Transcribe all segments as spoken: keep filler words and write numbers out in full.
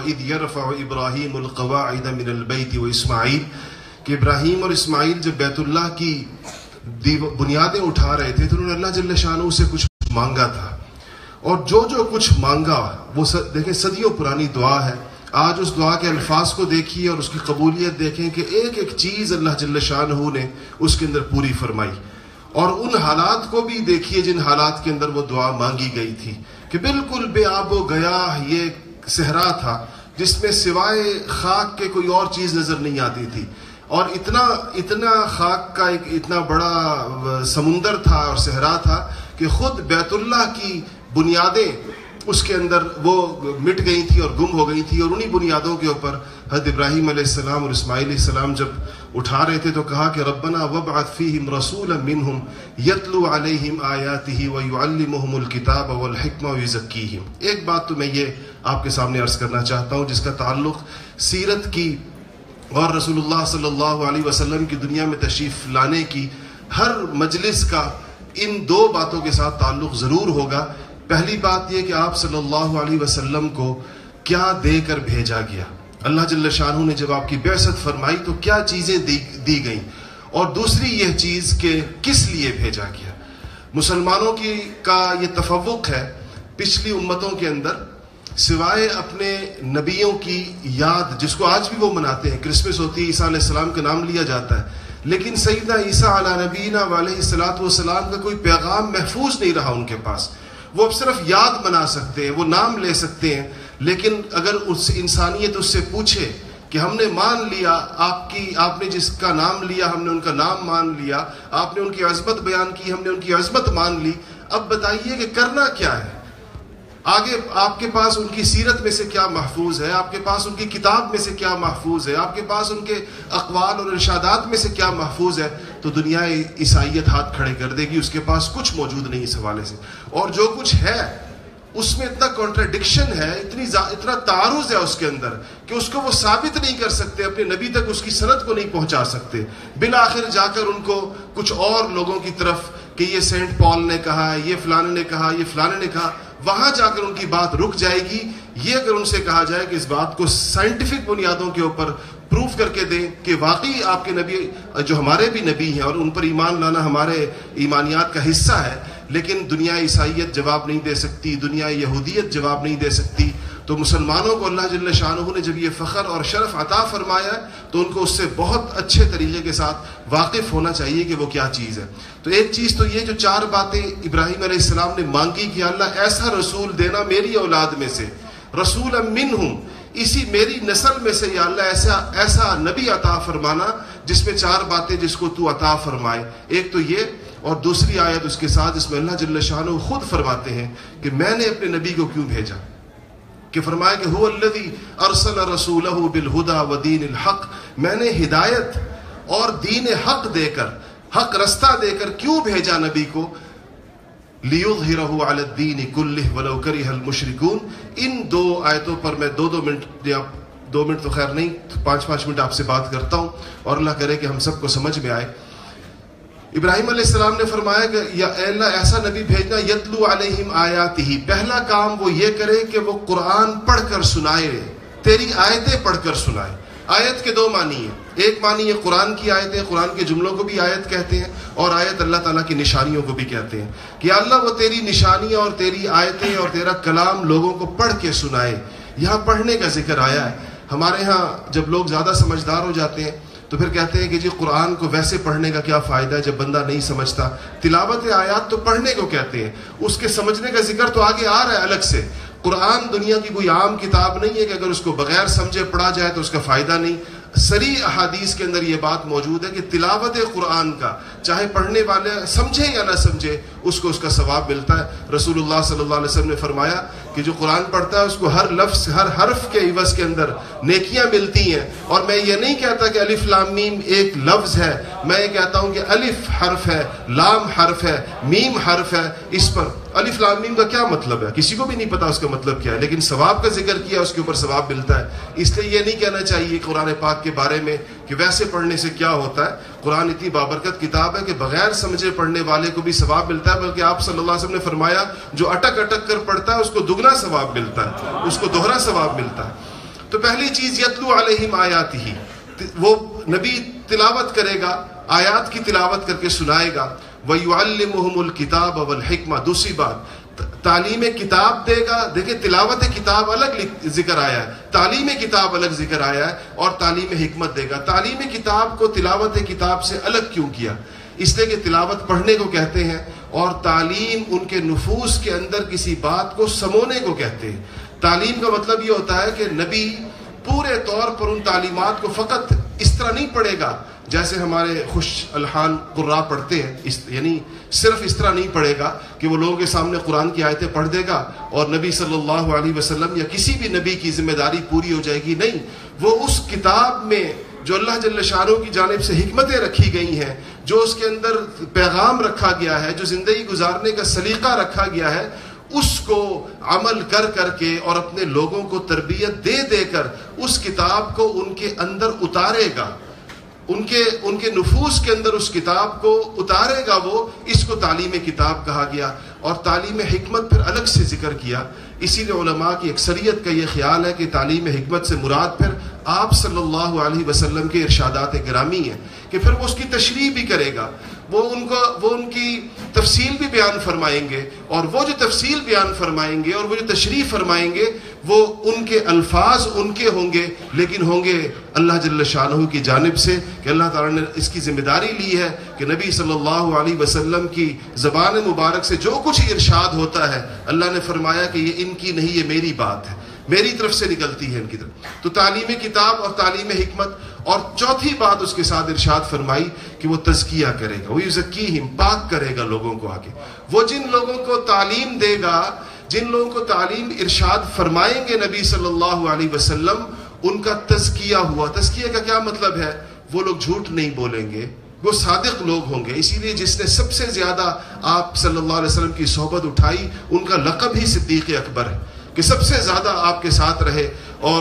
وَإِذْ يَرْفَعُ إِبْرَاهِيمُ الْقَوَاعِدَ مِنَ الْبَيْتِ وَإِسْمَاعِيلُ کہ ابراہیم اور اسماعیل جب بیت اللہ کی بنیادیں اٹھا رہے تھے تو انہوں نے اللہ جل شانہ سے کچھ مانگا تھا، اور جو جو کچھ مانگا وہ دیکھیں صدیوں پرانی دعا ہے. آج اس دعا کے الفاظ کو دیکھیے اور اس کی قبولیت دیکھیں کہ ایک ایک چیز اللہ جل شانہ نے اس کے اندر پوری فرمائی. اور ان حالات کو بھی دیکھیے جن حالات کے اندر وہ دعا مانگی گئی تھی کہ بالکل بے آب و گیاہ یہ صحرا تھا جس میں سوائے خاک کے کوئی اور چیز نظر نہیں آتی تھی، اور اتنا اتنا خاک کا ایک اتنا بڑا سمندر تھا اور صحرا تھا کہ خود بیت اللہ کی بنیادیں اس کے اندر وہ مٹ گئی تھی اور گم ہو گئی تھی. اور انہی بنیادوں کے اوپر حضرت ابراہیم علیہ السلام اور اسماعیل علیہ السلام جب اٹھا رہے تھے تو کہا کہ ربنا وابعث فیہم رسولا منہم یتلو علیہم آیاتہ ویعلمہم الکتاب والحکمہ ویزکیہم. ایک بات تو میں یہ آپ کے سامنے عرض کرنا چاہتا ہوں جس کا تعلق سیرت کی اور رسول اللہ صلی اللہ علیہ وسلم کی دنیا میں تشریف لانے کی ہر مجلس کا ان دو باتوں کے ساتھ تعلق ضرور ہوگا. پہلی بات یہ کہ آپ صلی اللہ علیہ وسلم کو کیا دے کر بھیجا گیا. اللہ جل شانہ نے جب آپ کی بعثت فرمائی تو کیا چیزیں دی, دی گئیں، اور دوسری یہ چیز کہ کس لیے بھیجا گیا. مسلمانوں کی کا یہ تفوق ہے پچھلی امتوں کے اندر، سوائے اپنے نبیوں کی یاد جس کو آج بھی وہ مناتے ہیں، کرسمس ہوتی ہے، عیسیٰ علیہ السلام کا نام لیا جاتا ہے، لیکن سیدنا عیسیٰ علی نبینا علیہ الصلوۃ والسلام کا کوئی پیغام محفوظ نہیں رہا ان کے پاس. وہ اب صرف یاد بنا سکتے ہیں، وہ نام لے سکتے ہیں، لیکن اگر اس انسانیت اس سے پوچھے کہ ہم نے مان لیا آپ کی آپ نے جس کا نام لیا ہم نے ان کا نام مان لیا، آپ نے ان کی عظمت بیان کی ہم نے ان کی عظمت مان لی، اب بتائیے کہ کرنا کیا ہے آگے. آپ کے پاس ان کی سیرت میں سے کیا محفوظ ہے، آپ کے پاس ان کی کتاب میں سے کیا محفوظ ہے، آپ کے پاس ان کے اقوال اور ارشادات میں سے کیا محفوظ ہے؟ تو دنیا عیسائیت ہاتھ کھڑے کر دے گی، اس کے پاس کچھ موجود نہیں اس حوالے سے. اور جو کچھ ہے اس میں اتنا کانٹراڈکشن ہے، اتنی اتنا تعارض ہے اس کے اندر کہ اس کو وہ ثابت نہیں کر سکتے، اپنے نبی تک اس کی سند کو نہیں پہنچا سکتے. بالآخر جا کر ان کو کچھ اور لوگوں کی طرف کہ یہ سینٹ پال نے کہا، یہ فلانے نے کہا، یہ فلانے نے کہا، وہاں جا کر ان کی بات رک جائے گی. یہ اگر ان سے کہا جائے کہ اس بات کو سائنٹیفک بنیادوں کے اوپر پروف کر کے دیں کہ واقعی آپ کے نبی جو ہمارے بھی نبی ہیں اور ان پر ایمان لانا ہمارے ایمانیات کا حصہ ہے، لیکن دنیا عیسائیت جواب نہیں دے سکتی، دنیا یہودیت جواب نہیں دے سکتی. تو مسلمانوں کو اللہ جل شانہ نے جب یہ فخر اور شرف عطا فرمایا تو ان کو اس سے بہت اچھے طریقے کے ساتھ واقف ہونا چاہیے کہ وہ کیا چیز ہے. تو ایک چیز تو یہ جو چار باتیں ابراہیم علیہ السلام نے مانگی کہ اللہ ایسا رسول دینا میری اولاد میں سے، رسول منہم، اسی میری نسل میں سے یا اللہ ایسا ایسا نبی عطا فرمانا جس میں چار باتیں جس کو تو عطا فرمائے. ایک تو یہ، اور دوسری آیت اس کے ساتھ جس میں اللہ جل شانہ خود فرماتے ہیں کہ میں نے اپنے نبی کو کیوں بھیجا، کہ فرمایا کہ هو الذی ارسل رسولہ بالہدی ودین الحق، میں نے ہدایت اور دین حق دے کر، حق رستہ دے کر کیوں بھیجا نبی کو، لیظہرہ علی الدین کلہ ولو کرہ المشرکون. ان دو آیتوں پر میں دو دو منٹ یا دو منٹ تو خیر نہیں پانچ پانچ منٹ آپ سے بات کرتا ہوں اور اللہ کرے کہ ہم سب کو سمجھ میں آئے. ابراہیم علیہ السلام نے فرمایا کہ یا اے اللہ ایسا نبی بھیجنا یتلو علیہم آیاتہ، پہلا کام وہ یہ کرے کہ وہ قرآن پڑھ کر سنائے، تیری آیتیں پڑھ کر سنائے. آیت کے دو معنی ہیں، ایک معنی یہ قرآن کی آیتیں، قرآن کے جملوں کو بھی آیت کہتے ہیں، اور آیت اللہ تعالیٰ کی نشانیوں کو بھی کہتے ہیں کہ اللہ وہ تیری نشانیاں اور تیری آیتیں اور تیرا کلام لوگوں کو پڑھ کے سنائے. یہاں پڑھنے کا ذکر آیا ہے. ہمارے ہاں جب لوگ زیادہ سمجھدار ہو جاتے ہیں تو پھر کہتے ہیں کہ جی قرآن کو ویسے پڑھنے کا کیا فائدہ ہے جب بندہ نہیں سمجھتا. تلاوت آیات تو پڑھنے کو کہتے ہیں، اس کے سمجھنے کا ذکر تو آگے آ رہا ہے الگ سے. قرآن دنیا کی کوئی عام کتاب نہیں ہے کہ اگر اس کو بغیر سمجھے پڑھا جائے تو اس کا فائدہ نہیں. صریح احادیث کے اندر یہ بات موجود ہے کہ تلاوت قرآن کا چاہے پڑھنے والے سمجھے یا نہ سمجھے اس کو اس کا ثواب ملتا ہے. رسول اللہ صلی اللہ علیہ وسلم نے فرمایا کہ جو قرآن پڑھتا ہے اس کو ہر لفظ ہر حرف کے عوض کے اندر نیکیاں ملتی ہیں. اور میں یہ نہیں کہتا کہ الف لام میم ایک لفظ ہے، میں یہ کہتا ہوں کہ الف حرف ہے، لام حرف ہے، میم حرف ہے. اس پر الف لام میم کا کیا مطلب ہے کسی کو بھی نہیں پتا اس کا مطلب کیا ہے، لیکن ثواب کا ذکر کیا اس کے اوپر ثواب ملتا ہے. اس لیے یہ نہیں کہنا چاہیے قرآن پاک کے بارے میں کہ ویسے پڑھنے سے کیا ہوتا ہے. قرآن اتنی بابرکت کتاب ہے کہ بغیر سمجھے پڑھنے والے کو بھی ثواب ملتا ہے، بلکہ آپ صلی اللہ علیہ وسلم نے فرمایا جو اٹک اٹک کر پڑھتا ہے اس کو دگنا ثواب ملتا ہے، اس کو دوہرا ثواب ملتا ہے. تو پہلی چیز یتلو علیہم آیاتہ، وہ نبی تلاوت کرے گا، آیات کی تلاوت کر کے سنائے گا. وَيُعَلِّمُهُمُ الْكِتَابَ وَالْحِكْمَةَ، دوسری بات تعلیم کتاب دے گا. دیکھیں تلاوت کتاب الگ ذکر آیا ہے، تعلیم کتاب الگ ذکر آیا ہے، اور تعلیم حکمت دے گا. تعلیم کتاب کو تلاوت کتاب سے الگ کیوں کیا؟ اس لیے کہ تلاوت پڑھنے کو کہتے ہیں، اور تعلیم ان کے نفوس کے اندر کسی بات کو سمونے کو کہتے ہیں. تعلیم کا مطلب یہ ہوتا ہے کہ نبی پورے طور پر ان تعلیمات کو فقط اس طرح نہیں پڑھے گا جیسے ہمارے خوش الحان قراء پڑھتے ہیں، اس یعنی صرف اس طرح نہیں پڑھے گا کہ وہ لوگوں کے سامنے قرآن کی آیتیں پڑھ دے گا اور نبی صلی اللہ علیہ وسلم یا کسی بھی نبی کی ذمہ داری پوری ہو جائے گی. نہیں، وہ اس کتاب میں جو اللہ جل شانہ کی جانب سے حکمتیں رکھی گئی ہیں، جو اس کے اندر پیغام رکھا گیا ہے، جو زندگی گزارنے کا سلیقہ رکھا گیا ہے، اس کو عمل کر کر کے اور اپنے لوگوں کو تربیت دے دے کر اس کتاب کو ان کے اندر اتارے گا، ان کے ان کے نفوس کے اندر اس کتاب کو اتارے گا. وہ اس کو تعلیم کتاب کہا گیا. اور تعلیم حکمت پھر الگ سے ذکر کیا. اسی لیے علماء کی اکثریت کا یہ خیال ہے کہ تعلیم حکمت سے مراد پھر آپ صلی اللہ علیہ وسلم کے ارشادات گرامی ہیں، کہ پھر وہ اس کی تشریح بھی کرے گا، وہ ان کو وہ ان کی تفصیل بھی بیان فرمائیں گے، اور وہ جو تفصیل بیان فرمائیں گے اور وہ جو تشریح فرمائیں گے وہ ان کے الفاظ ان کے ہوں گے، لیکن ہوں گے اللہ جل شانہ کی جانب سے، کہ اللہ تعالیٰ نے اس کی ذمہ داری لی ہے کہ نبی صلی اللہ علیہ وسلم کی زبان مبارک سے جو کچھ ارشاد ہوتا ہے اللہ نے فرمایا کہ یہ ان کی نہیں، یہ میری بات ہے، میری طرف سے نکلتی ہے ان کی طرف. تو تعلیم کتاب اور تعلیم حکمت. اور چوتھی بات اس کے ساتھ ارشاد فرمائی کہ وہ تزکیہ کرے گا، وہ یزکیہم، پاک کرے گا لوگوں کو. آگے وہ جن لوگوں کو تعلیم دے گا، جن لوگوں کو تعلیم ارشاد فرمائیں گے نبی صلی اللہ علیہ وسلم، ان کا تزکیہ ہوا. تزکیہ کا کیا مطلب ہے؟ وہ لوگ جھوٹ نہیں بولیں گے، وہ صادق لوگ ہوں گے. اسی لیے جس نے سب سے زیادہ آپ صلی اللہ علیہ وسلم کی صحبت اٹھائی ان کا لقب ہی صدیق اکبر ہے، کہ سب سے زیادہ آپ کے ساتھ رہے، اور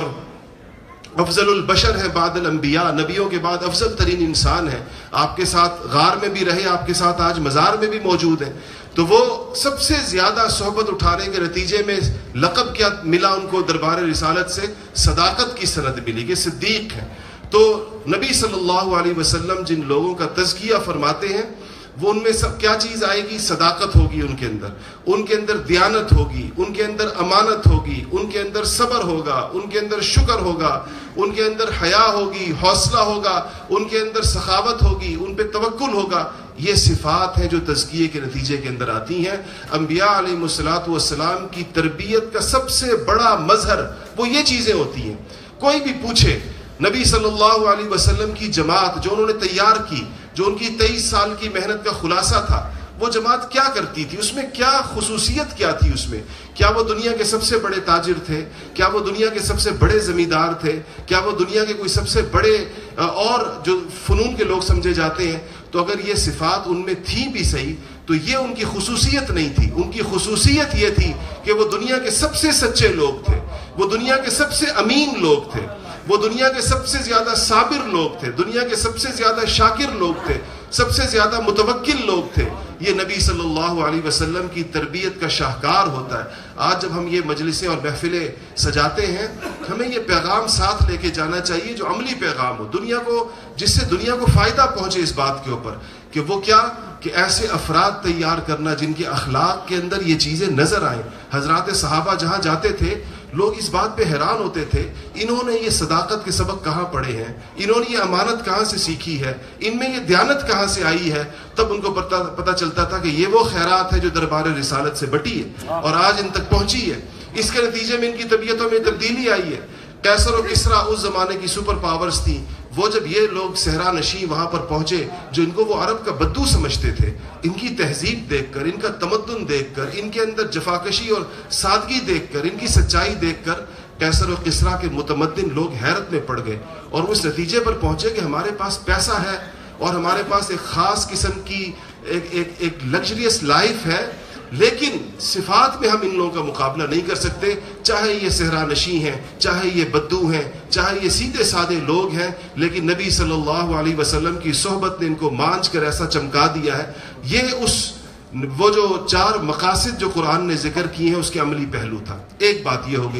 افضل البشر ہے بعد الانبیاء، نبیوں کے بعد افضل ترین انسان ہے. آپ کے ساتھ غار میں بھی رہے، آپ کے ساتھ آج مزار میں بھی موجود ہیں. تو وہ سب سے زیادہ صحبت اٹھانے کے نتیجے میں لقب کیا ملا ان کو دربار رسالت سے؟ صداقت کی سند ملی، کہ صدیق ہیں. تو نبی صلی اللہ علیہ وسلم جن لوگوں کا تزکیہ فرماتے ہیں وہ ان میں سب کیا چیز آئے گی؟ صداقت ہوگی ان کے اندر، ان کے اندر دیانت ہوگی، ان کے اندر امانت ہوگی، ان کے اندر صبر ہوگا، ان کے اندر شکر ہوگا، ان کے اندر حیا ہوگی، حوصلہ ہوگا، ان کے اندر سخاوت ہوگی، ان پہ توکل ہوگا. یہ صفات ہیں جو تزکیے کے نتیجے کے اندر آتی ہیں. انبیاء علیہ الصلوۃ والسلام کی تربیت کا سب سے بڑا مظہر وہ یہ چیزیں ہوتی ہیں. کوئی بھی پوچھے نبی صلی اللہ علیہ وسلم کی جماعت جو انہوں نے تیار کی، جو ان کی تیئیس سال کی محنت کا خلاصہ تھا، وہ جماعت کیا کرتی تھی، اس میں کیا خصوصیت کیا تھی، اس میں کیا وہ دنیا کے سب سے بڑے تاجر تھے، کیا وہ دنیا کے سب سے بڑے زمیندار تھے، کیا وہ دنیا کے کوئی سب سے بڑے اور جو فنون کے لوگ سمجھے جاتے ہیں؟ تو اگر یہ صفات ان میں تھی بھی صحیح تو یہ ان کی خصوصیت نہیں تھی. ان کی خصوصیت یہ تھی کہ وہ دنیا کے سب سے سچے لوگ تھے، وہ دنیا کے سب سے امین لوگ تھے، وہ دنیا کے سب سے زیادہ صابر لوگ تھے، دنیا کے سب سے زیادہ شاکر لوگ تھے، سب سے زیادہ متوکل لوگ تھے. یہ نبی صلی اللہ علیہ وسلم کی تربیت کا شاہکار ہوتا ہے. آج جب ہم یہ مجلسیں اور محفلیں سجاتے ہیں ہمیں یہ پیغام ساتھ لے کے جانا چاہیے جو عملی پیغام ہو، دنیا کو، جس سے دنیا کو فائدہ پہنچے اس بات کے اوپر کہ وہ کیا، کہ ایسے افراد تیار کرنا جن کے اخلاق کے اندر یہ چیزیں نظر آئیں. حضرات صحابہ جہاں جاتے تھے لوگ اس بات پہ حیران ہوتے تھے، انہوں نے یہ صداقت کے سبق کہاں پڑھے ہیں، انہوں نے یہ امانت کہاں سے سیکھی ہے، ان میں یہ دیانت کہاں سے آئی ہے. تب ان کو پتہ پتہ چلتا تھا کہ یہ وہ خیرات ہے جو دربار رسالت سے بٹی ہے اور آج ان تک پہنچی ہے. اس کے نتیجے میں ان کی طبیعتوں میں تبدیلی آئی ہے. قیصر و کسریٰ اس زمانے کی سپر پاورز تھیں. وہ جب یہ لوگ صحرا نشین وہاں پر پہنچے جو ان کو وہ عرب کا بدو سمجھتے تھے، ان کی تہذیب دیکھ کر، ان کا تمدن دیکھ کر، ان کے اندر جفاکشی اور سادگی دیکھ کر، ان کی سچائی دیکھ کر قیصر و کسریٰ کے متمدن لوگ حیرت میں پڑ گئے اور اس نتیجے پر پہنچے کہ ہمارے پاس پیسہ ہے اور ہمارے پاس ایک خاص قسم کی ایک ایک ایک لگژریس لائف ہے، لیکن صفات میں ہم ان لوگوں کا مقابلہ نہیں کر سکتے. چاہے یہ صحرا نشین ہیں، چاہے یہ بدو ہیں، چاہے یہ سیدھے سادے لوگ ہیں، لیکن نبی صلی اللہ علیہ وسلم کی صحبت نے ان کو مانچ کر ایسا چمکا دیا ہے. یہ اس وہ جو چار مقاصد جو قرآن نے ذکر کیے ہیں اس کے عملی پہلو تھا. ایک بات یہ ہو گئی.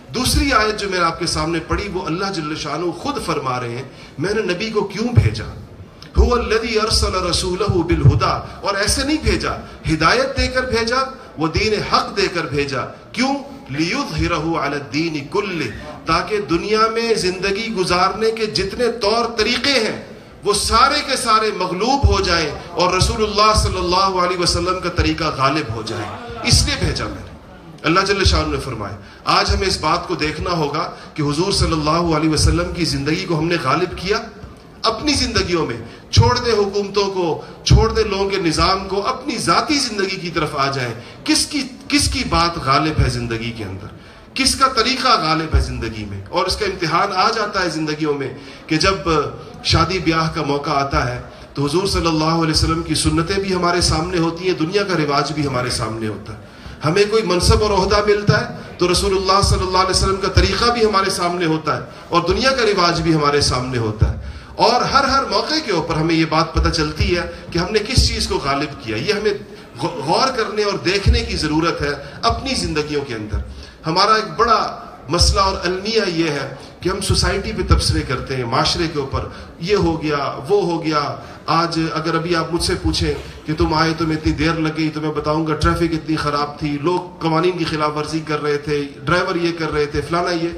دوسری آیت جو میں نے آپ کے سامنے پڑھی وہ اللہ جل شانہ خود فرما رہے ہیں میں نے نبی کو کیوں بھیجا، هو الذی ارسل رسولہ بالہدی، اور ایسے نہیں بھیجا، ہدایت دے کر بھیجا، وہ دین حق دے کر بھیجا، کیوں؟ لیظہرہ علی الدین کلہ، تاکہ دنیا میں زندگی گزارنے کے جتنے طور طریقے ہیں وہ سارے کے سارے مغلوب ہو جائیں اور رسول اللہ صلی اللہ علیہ وسلم کا طریقہ غالب ہو جائے، اس لیے بھیجا میں نے۔ اللہ جل شانہ نے فرمایا آج ہمیں اس بات کو دیکھنا ہوگا کہ حضور صلی اللہ علیہ وسلم کی زندگی کو ہم نے غالب کیا اپنی زندگیوں میں، چھوڑ دیں حکومتوں کو، چھوڑ دیں لوگوں کے نظام کو، اپنی ذاتی زندگی کی طرف آ جائیں۔ کس کی کس کی بات غالب ہے زندگی کے اندر، کس کا طریقہ غالب ہے زندگی میں؟ اور اس کا امتحان آ جاتا ہے زندگیوں میں کہ جب شادی بیاہ کا موقع آتا ہے تو حضور صلی اللہ علیہ وسلم کی سنتیں بھی ہمارے سامنے ہوتی ہیں، دنیا کا رواج بھی ہمارے سامنے ہوتا ہے۔ ہمیں کوئی منصب اور عہدہ ملتا ہے تو رسول اللہ صلی اللہ علیہ وسلم کا طریقہ بھی ہمارے سامنے ہوتا ہے اور دنیا کا رواج بھی ہمارے سامنے ہوتا ہے، اور ہر ہر موقع کے اوپر ہمیں یہ بات پتہ چلتی ہے کہ ہم نے کس چیز کو غالب کیا۔ یہ ہمیں غور کرنے اور دیکھنے کی ضرورت ہے اپنی زندگیوں کے اندر۔ ہمارا ایک بڑا مسئلہ اور المیہ یہ ہے کہ ہم سوسائٹی پہ تبصرے کرتے ہیں، معاشرے کے اوپر یہ ہو گیا وہ ہو گیا۔ آج اگر ابھی آپ مجھ سے پوچھیں کہ تم آئے تمہیں اتنی دیر لگ گئی تو میں بتاؤں گا ٹریفک اتنی خراب تھی، لوگ قوانین کی خلاف ورزی کر رہے تھے، ڈرائیور یہ کر رہے تھے، فلانا یہ۔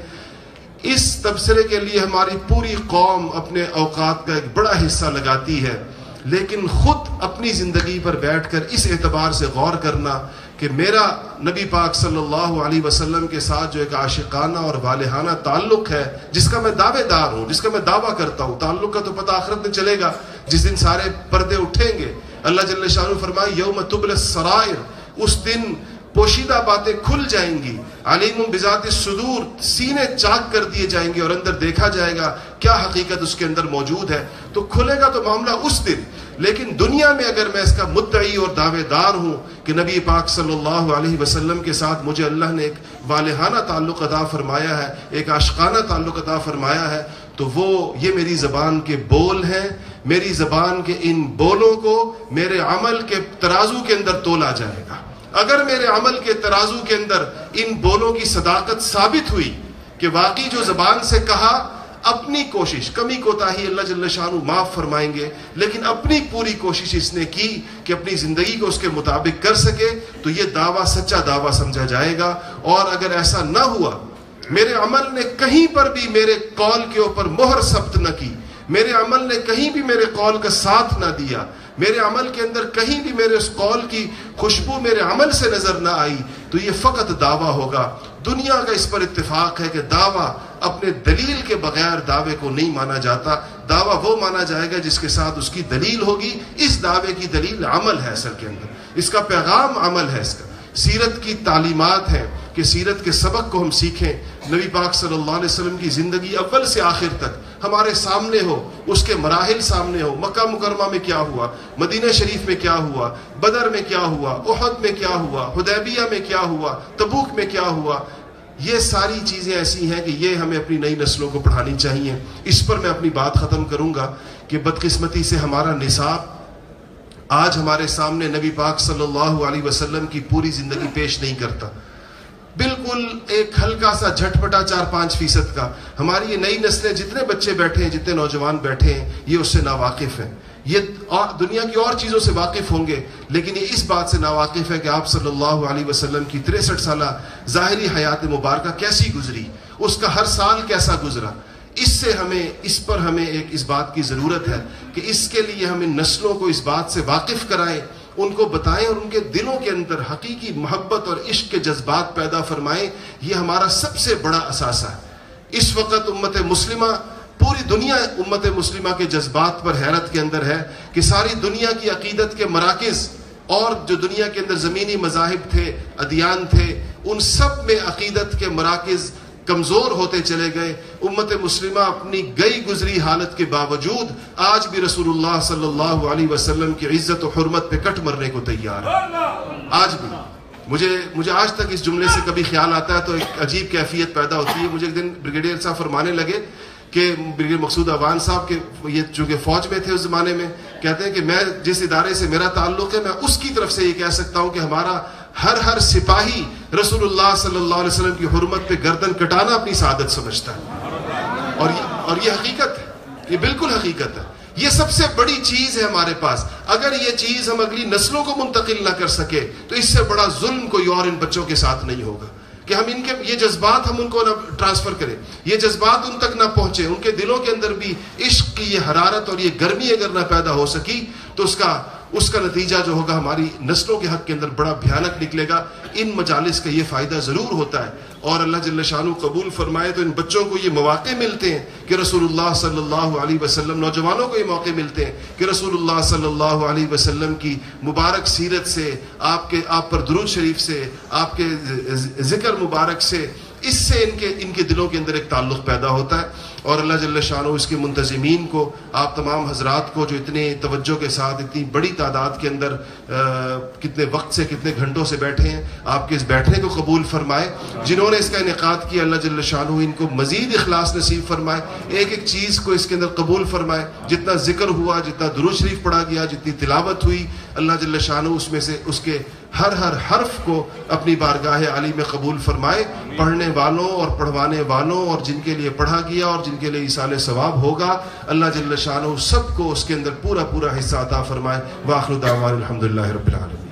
اس تبصرے کے لیے ہماری پوری قوم اپنے اوقات کا ایک بڑا حصہ لگاتی ہے، لیکن خود اپنی زندگی پر بیٹھ کر اس اعتبار سے غور کرنا کہ میرا نبی پاک صلی اللہ علیہ وسلم کے ساتھ جو ایک عاشقانہ اور والہانہ تعلق ہے، جس کا میں دعوے دار ہوں، جس کا میں دعویٰ کرتا ہوں، تعلق کا تو پتہ آخرت میں چلے گا جس دن سارے پردے اٹھیں گے۔ اللہ جل شانہ فرمائے یوم تبلی السرائر، اس دن پوشیدہ باتیں کھل جائیں گی، علیم بذات الصدور، سینے چاک کر دیے جائیں گے اور اندر دیکھا جائے گا کیا حقیقت اس کے اندر موجود ہے۔ تو کھلے گا تو معاملہ اس دن، لیکن دنیا میں اگر میں اس کا مدعی اور دعوے دار ہوں کہ نبی پاک صلی اللہ علیہ وسلم کے ساتھ مجھے اللہ نے ایک والہانہ تعلق عطا فرمایا ہے، ایک عاشقانہ تعلق عطا فرمایا ہے، تو وہ یہ میری زبان کے بول ہیں، میری زبان کے ان بولوں کو میرے عمل کے ترازو کے اندر تولا جائے گا۔ اگر میرے عمل کے ترازو کے اندر ان بولوں کی صداقت ثابت ہوئی کہ واقعی جو زبان سے کہا، اپنی کوشش، کمی کوتاہی اللہ جل شانہ معاف فرمائیں گے، لیکن اپنی پوری کوشش اس نے کی کہ اپنی زندگی کو اس کے مطابق کر سکے، تو یہ دعویٰ سچا دعویٰ سمجھا جائے گا۔ اور اگر ایسا نہ ہوا، میرے عمل نے کہیں پر بھی میرے قول کے اوپر مہر ثبت نہ کی، میرے عمل نے کہیں بھی میرے قول کا ساتھ نہ دیا، میرے عمل کے اندر کہیں بھی میرے اس قول کی خوشبو میرے عمل سے نظر نہ آئی، تو یہ فقط دعویٰ ہوگا۔ دنیا کا اس پر اتفاق ہے کہ دعویٰ اپنے دلیل کے بغیر دعوے کو نہیں مانا جاتا، دعویٰ وہ مانا جائے گا جس کے ساتھ اس کی دلیل ہوگی۔ اس دعوے کی دلیل عمل ہے، اصل کے اندر اس کا پیغام عمل ہے، اس کا سیرت کی تعلیمات ہیں کہ سیرت کے سبق کو ہم سیکھیں۔ نبی پاک صلی اللہ علیہ وسلم کی زندگی اول سے آخر تک ہمارے سامنے ہو، اس کے مراحل سامنے ہو، مکہ مکرمہ میں کیا ہوا، مدینہ شریف میں کیا ہوا، بدر میں کیا ہوا، احد میں کیا ہوا، حدیبیہ میں کیا ہوا، تبوک میں کیا ہوا۔ یہ ساری چیزیں ایسی ہیں کہ یہ ہمیں اپنی نئی نسلوں کو پڑھانی چاہیے۔ اس پر میں اپنی بات ختم کروں گا کہ بدقسمتی سے ہمارا نصاب آج ہمارے سامنے نبی پاک صلی اللہ علیہ وسلم کی پوری زندگی پیش نہیں کرتا، بالکل ایک ہلکا سا جھٹپٹا چار پانچ فیصد کا۔ ہماری یہ نئی نسلیں، جتنے بچے بیٹھے ہیں، جتنے نوجوان بیٹھے ہیں، یہ اس سے ناواقف ہیں، یہ دنیا کی اور چیزوں سے واقف ہوں گے، لیکن یہ اس بات سے ناواقف ہے کہ آپ صلی اللہ علیہ وسلم کی تریسٹھ سالہ ظاہری حیات مبارکہ کیسی گزری، اس کا ہر سال کیسا گزرا۔ اس سے ہمیں اس پر ہمیں ایک اس بات کی ضرورت ہے کہ اس کے لیے ہمیں نسلوں کو اس بات سے واقف کرائیں، ان کو بتائیں اور ان کے دلوں کے اندر حقیقی محبت اور عشق کے جذبات پیدا فرمائیں۔ یہ ہمارا سب سے بڑا اثاثہ ہے۔ اس وقت امت مسلمہ، پوری دنیا امت مسلمہ کے جذبات پر حیرت کے اندر ہے کہ ساری دنیا کی عقیدت کے مراکز اور جو دنیا کے اندر زمینی مذاہب تھے، ادیان تھے، ان سب میں عقیدت کے مراکز کمزور ہوتے چلے گئے۔ امت مسلمہ اپنی گئی گزری حالت کے باوجود آج بھی رسول اللہ صلی اللہ علیہ وسلم کی عزت و حرمت پہ کٹ مرنے کو تیار ہے۔ آج بھی مجھے مجھے آج تک اس جملے سے کبھی خیال آتا ہے تو ایک عجیب کیفیت پیدا ہوتی ہے۔ مجھے ایک دن بریگیڈیئر صاحب فرمانے لگے کہ بریگیڈیئر مقصود عوان صاحب کے، یہ چونکہ فوج میں تھے اس زمانے میں، کہتے ہیں کہ میں جس ادارے سے میرا تعلق ہے، میں اس کی طرف سے یہ کہہ سکتا ہوں کہ ہمارا ہر ہر سپاہی رسول اللہ صلی اللہ علیہ وسلم کی حرمت پہ گردن کٹانا اپنی سعادت سمجھتا ہے. اور یہ اور یہ حقیقت ہے, یہ بالکل حقیقت ہے. یہ سب سے بڑی چیز ہے ہمارے پاس. اگر یہ چیز ہم اگلی نسلوں کو منتقل نہ کر سکے تو اس سے بڑا ظلم کوئی اور ان بچوں کے ساتھ نہیں ہوگا کہ ہم ان کے یہ جذبات ہم ان کو نہ ٹرانسفر کریں, یہ جذبات ان تک نہ پہنچے, ان کے دلوں کے اندر بھی عشق کی یہ حرارت اور یہ گرمی اگر نہ پیدا ہو سکی تو اس کا اس کا نتیجہ جو ہوگا ہماری نسلوں کے حق کے اندر بڑا بھیانک نکلے گا. ان مجالس کا یہ فائدہ ضرور ہوتا ہے, اور اللہ جل شانہ قبول فرمائے تو ان بچوں کو یہ مواقع ملتے ہیں کہ رسول اللہ صلی اللہ علیہ وسلم, نوجوانوں کو یہ موقع ملتے ہیں کہ رسول اللہ صلی اللہ علیہ وسلم کی مبارک سیرت سے, آپ کے آپ پر درود شریف سے, آپ کے ذکر مبارک سے, اس سے ان کے ان کے دلوں کے اندر ایک تعلق پیدا ہوتا ہے. اور اللہ جل شانہ اس کے منتظمین کو, آپ تمام حضرات کو جو اتنے توجہ کے ساتھ اتنی بڑی تعداد کے اندر کتنے وقت سے کتنے گھنٹوں سے بیٹھے ہیں, آپ کے اس بیٹھنے کو قبول فرمائے. جنہوں نے اس کا انعقاد کیا اللہ جل شانہ ان کو مزید اخلاص نصیب فرمائے, ایک ایک چیز کو اس کے اندر قبول فرمائے. جتنا ذکر ہوا, جتنا درود شریف پڑھا گیا, جتنی تلاوت ہوئی, اللہ جل شانہ اس میں سے اس کے ہر ہر حرف کو اپنی بارگاہ عالی میں قبول فرمائے. پڑھنے والوں اور پڑھوانے والوں اور جن کے لیے پڑھا گیا اور جن کے لیے ایصال ثواب ہوگا, اللہ جل شانہ سب کو اس کے اندر پورا پورا حصہ عطا فرمائے. وآخر دعوانا الحمدللہ رب العالمین.